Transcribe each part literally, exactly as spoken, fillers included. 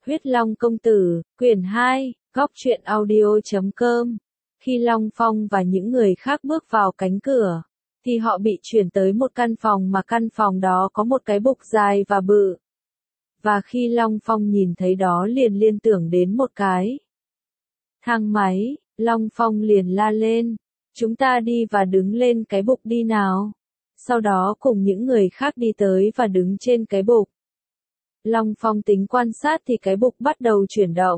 Huyết Long Công Tử, quyển hai, góc truyện audio chấm com. Khi Long Phong và những người khác bước vào cánh cửa, thì họ bị chuyển tới một căn phòng mà căn phòng đó có một cái bục dài và bự. Và khi Long Phong nhìn thấy đó liền liên tưởng đến một cái thang máy, Long Phong liền la lên, chúng ta đi và đứng lên cái bục đi nào. Sau đó cùng những người khác đi tới và đứng trên cái bục. Long Phong tính quan sát thì cái bục bắt đầu chuyển động.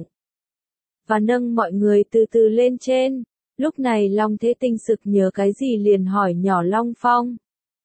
Và nâng mọi người từ từ lên trên. Lúc này Long Thế Tinh sực nhớ cái gì liền hỏi nhỏ Long Phong.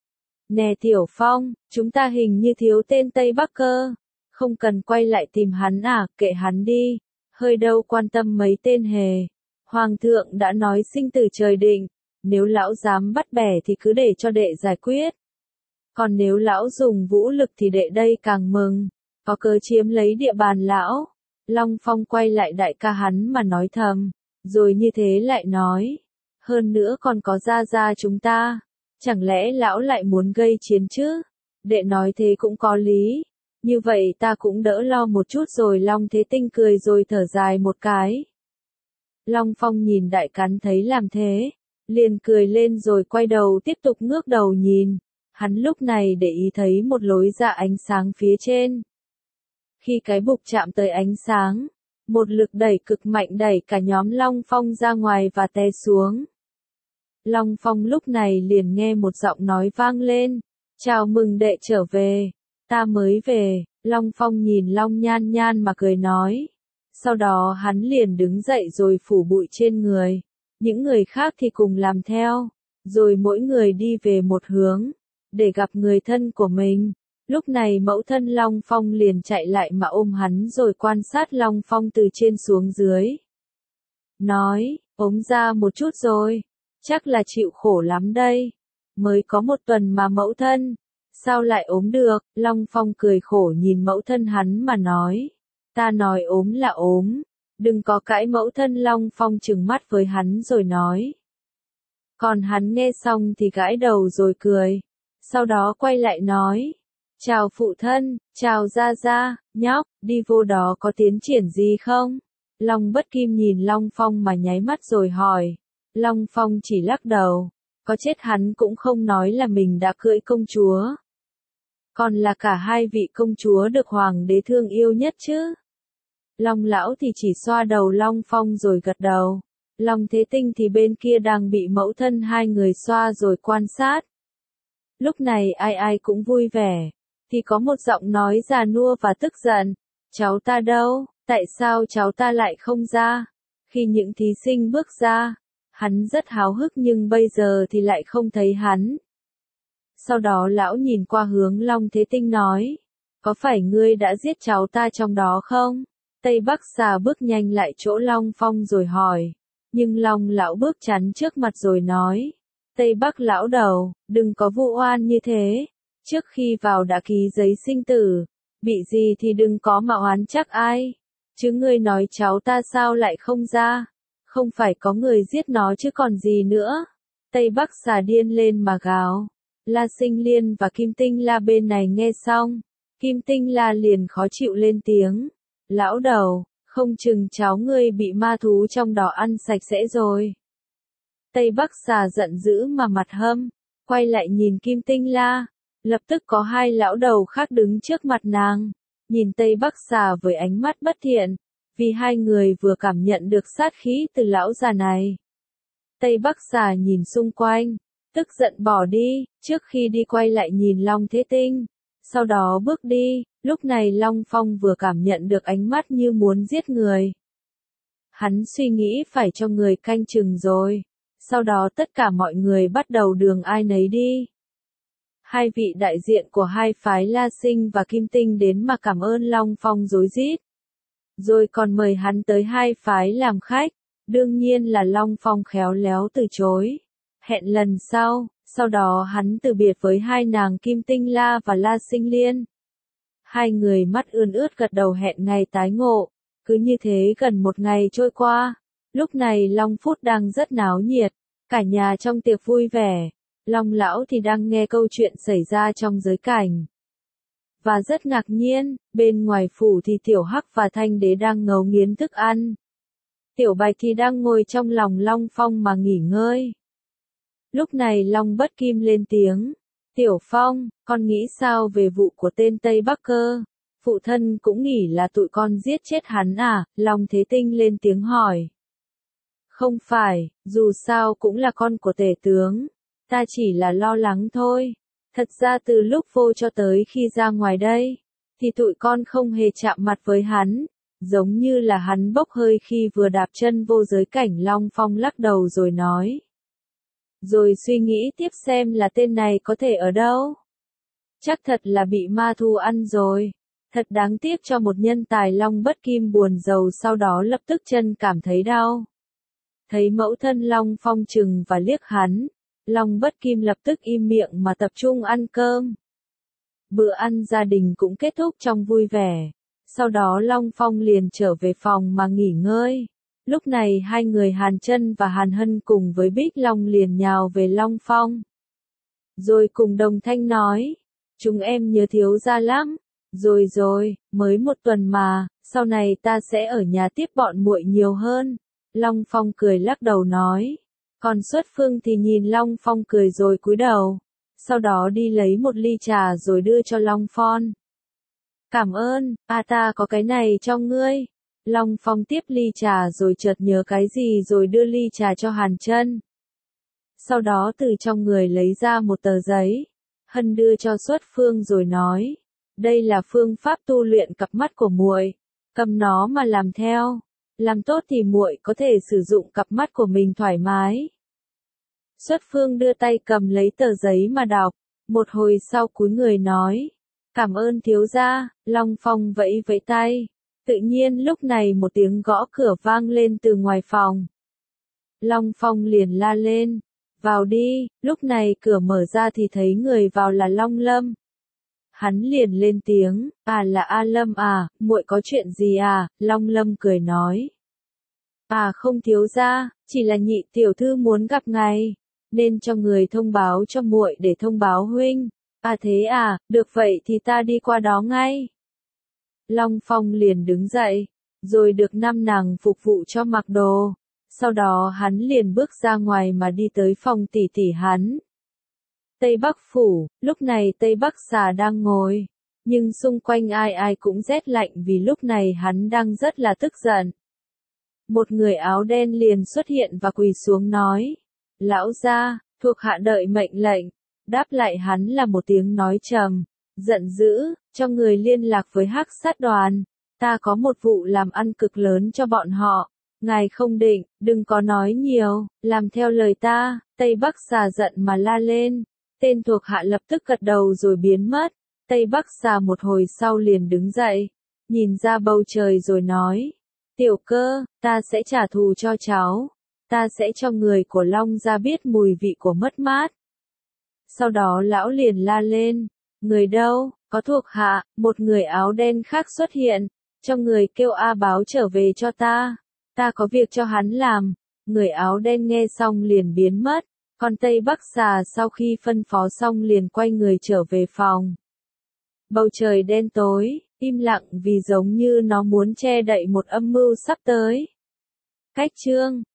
Nè Tiểu Phong, chúng ta hình như thiếu tên Tây Bắc cơ. Không cần quay lại tìm hắn à, kệ hắn đi. Hơi đâu quan tâm mấy tên hề. Hoàng thượng đã nói sinh tử trời định. Nếu lão dám bắt bẻ thì cứ để cho đệ giải quyết. Còn nếu lão dùng vũ lực thì đệ đây càng mừng. Có cớ chiếm lấy địa bàn lão. Long Phong quay lại đại ca hắn mà nói thầm. Rồi như thế lại nói. Hơn nữa còn có gia gia chúng ta. Chẳng lẽ lão lại muốn gây chiến chứ? Đệ nói thế cũng có lý. Như vậy ta cũng đỡ lo một chút rồi. Long Thế Tinh cười rồi thở dài một cái. Long Phong nhìn đại cắn thấy làm thế. Liền cười lên rồi quay đầu tiếp tục ngước đầu nhìn. Hắn lúc này để ý thấy một lối ra ánh sáng phía trên. Khi cái bục chạm tới ánh sáng, một lực đẩy cực mạnh đẩy cả nhóm Long Phong ra ngoài và té xuống. Long Phong lúc này liền nghe một giọng nói vang lên. Chào mừng đệ trở về. Ta mới về. Long Phong nhìn Long Nhan Nhan mà cười nói. Sau đó hắn liền đứng dậy rồi phủ bụi trên người. Những người khác thì cùng làm theo. Rồi mỗi người đi về một hướng. Để gặp người thân của mình. Lúc này mẫu thân Long Phong liền chạy lại mà ôm hắn rồi quan sát Long Phong từ trên xuống dưới. Nói, ốm ra một chút rồi. Chắc là chịu khổ lắm đây. Mới có một tuần mà mẫu thân. Sao lại ốm được? Long Phong cười khổ nhìn mẫu thân hắn mà nói. Ta nói ốm là ốm. Đừng có cãi. Mẫu thân Long Phong trừng mắt với hắn rồi nói. Còn hắn nghe xong thì gãi đầu rồi cười. Sau đó quay lại nói. Chào phụ thân, chào gia gia, nhóc, đi vô đó có tiến triển gì không? Long Bất Kim nhìn Long Phong mà nháy mắt rồi hỏi. Long Phong chỉ lắc đầu. Có chết hắn cũng không nói là mình đã cưỡi công chúa. Còn là cả hai vị công chúa được hoàng đế thương yêu nhất chứ. Long lão thì chỉ xoa đầu Long Phong rồi gật đầu. Long Thế Tinh thì bên kia đang bị mẫu thân hai người xoa rồi quan sát. Lúc này ai ai cũng vui vẻ. Thì có một giọng nói già nua và tức giận. Cháu ta đâu? Tại sao cháu ta lại không ra? Khi những thí sinh bước ra, hắn rất háo hức nhưng bây giờ thì lại không thấy hắn. Sau đó lão nhìn qua hướng Long Thế Tinh nói. Có phải ngươi đã giết cháu ta trong đó không? Tây Bắc Xà bước nhanh lại chỗ Long Phong rồi hỏi. Nhưng Long lão bước chắn trước mặt rồi nói. Tây Bắc lão đầu, đừng có vu oan như thế. Trước khi vào đã ký giấy sinh tử. Bị gì thì đừng có mà oán chắc ai. Chứ ngươi nói cháu ta sao lại không ra. Không phải có người giết nó chứ còn gì nữa. Tây Bắc Xà điên lên mà gào. La Sinh Liên và Kim Tinh La bên này nghe xong. Kim Tinh La liền khó chịu lên tiếng. Lão đầu, không chừng cháu ngươi bị ma thú trong đó ăn sạch sẽ rồi. Tây Bắc Xà giận dữ mà mặt hâm. Quay lại nhìn Kim Tinh La. Lập tức có hai lão đầu khác đứng trước mặt nàng. Nhìn Tây Bắc Xà với ánh mắt bất thiện. Vì hai người vừa cảm nhận được sát khí từ lão già này. Tây Bắc Xà nhìn xung quanh. Tức giận bỏ đi. Trước khi đi quay lại nhìn Long Thế Tinh. Sau đó bước đi. Lúc này Long Phong vừa cảm nhận được ánh mắt như muốn giết người. Hắn suy nghĩ phải cho người canh chừng rồi. Sau đó tất cả mọi người bắt đầu đường ai nấy đi. Hai vị đại diện của hai phái La Sinh và Kim Tinh đến mà cảm ơn Long Phong rối rít. Rồi còn mời hắn tới hai phái làm khách. Đương nhiên là Long Phong khéo léo từ chối. Hẹn lần sau, sau đó hắn từ biệt với hai nàng Kim Tinh La và La Sinh Liên. Hai người mắt ươn ướt gật đầu hẹn ngày tái ngộ. Cứ như thế gần một ngày trôi qua. Lúc này Long Phút đang rất náo nhiệt. Cả nhà trong tiệc vui vẻ. Long lão thì đang nghe câu chuyện xảy ra trong giới cảnh. và rất ngạc nhiên, bên ngoài phủ thì Tiểu Hắc và Thanh Đế đang ngấu nghiến thức ăn. Tiểu Bạch thì đang ngồi trong lòng Long Phong mà nghỉ ngơi. Lúc này Long Bất Kim lên tiếng, Tiểu Phong, con nghĩ sao về vụ của tên Tây Bắc Cơ? Phụ thân cũng nghĩ là tụi con giết chết hắn à? Long Thế Tinh lên tiếng hỏi. Không phải, dù sao cũng là con của tể tướng. Ta chỉ là lo lắng thôi. Thật ra từ lúc vô cho tới khi ra ngoài đây, thì tụi con không hề chạm mặt với hắn. Giống như là hắn bốc hơi khi vừa đạp chân vô giới cảnh. Long Phong lắc đầu rồi nói. Rồi suy nghĩ tiếp xem là tên này có thể ở đâu. Chắc thật là bị ma thu ăn rồi. Thật đáng tiếc cho một nhân tài. Long Bất Kim buồn rầu, sau đó lập tức chân cảm thấy đau. Thấy mẫu thân Long Phong chừng và liếc hắn, Long Bất Kim lập tức im miệng mà tập trung ăn cơm. Bữa ăn gia đình cũng kết thúc trong vui vẻ. Sau đó Long Phong liền trở về phòng mà nghỉ ngơi. Lúc này hai người Hàn Chân và Hàn Hân cùng với Bích Long liền nhào về Long Phong. Rồi cùng đồng thanh nói, chúng em nhớ thiếu gia lắm. Rồi rồi, mới một tuần mà, sau này ta sẽ ở nhà tiếp bọn muội nhiều hơn. Long Phong cười lắc đầu nói. Còn Xuất Phương thì nhìn Long Phong cười rồi cúi đầu. Sau đó đi lấy một ly trà rồi đưa cho Long Phong. Cảm ơn, à ta có cái này cho ngươi. Long Phong tiếp ly trà rồi chợt nhớ cái gì rồi đưa ly trà cho Hàn Chân. Sau đó từ trong người lấy ra một tờ giấy. Hân đưa cho Xuất Phương rồi nói. Đây là phương pháp tu luyện cặp mắt của muội. Cầm nó mà làm theo. Làm tốt thì muội có thể sử dụng cặp mắt của mình thoải mái. Xuất Phương đưa tay cầm lấy tờ giấy mà đọc. Một hồi sau cúi người nói. Cảm ơn thiếu gia. Long Phong vẫy vẫy tay. Tự nhiên lúc này một tiếng gõ cửa vang lên từ ngoài phòng. Long Phong liền la lên. Vào đi. Lúc này cửa mở ra thì thấy người vào là Long Lâm. Hắn liền lên tiếng, à là A Lâm à, muội có chuyện gì à? Long Lâm cười nói. À không thiếu gia, chỉ là nhị tiểu thư muốn gặp ngài, nên cho người thông báo cho muội để thông báo huynh. À thế à, được vậy thì ta đi qua đó ngay. Long Phong liền đứng dậy, rồi được năm nàng phục vụ cho mặc đồ. Sau đó hắn liền bước ra ngoài mà đi tới phòng tỷ tỷ hắn. Tây Bắc Phủ, lúc này Tây Bắc Xà đang ngồi, nhưng xung quanh ai ai cũng rét lạnh vì lúc này hắn đang rất là tức giận. Một người áo đen liền xuất hiện và quỳ xuống nói, lão gia, thuộc hạ đợi mệnh lệnh. Đáp lại hắn là một tiếng nói trầm, giận dữ, cho người liên lạc với Hắc Sát đoàn, ta có một vụ làm ăn cực lớn cho bọn họ. Ngài không định, đừng có nói nhiều, làm theo lời ta. Tây Bắc Xà giận mà la lên. Tên thuộc hạ lập tức gật đầu rồi biến mất. Tây Bắc Xà một hồi sau liền đứng dậy, nhìn ra bầu trời rồi nói. Tiểu Cơ, ta sẽ trả thù cho cháu. Ta sẽ cho người của Long gia biết mùi vị của mất mát. Sau đó lão liền la lên. Người đâu, có thuộc hạ, một người áo đen khác xuất hiện. Cho người kêu A Báo trở về cho ta. Ta có việc cho hắn làm. Người áo đen nghe xong liền biến mất. Còn Tây Bắc Xà sau khi phân phó xong liền quay người trở về phòng. Bầu trời đen tối, im lặng vì giống như nó muốn che đậy một âm mưu sắp tới. Cách chương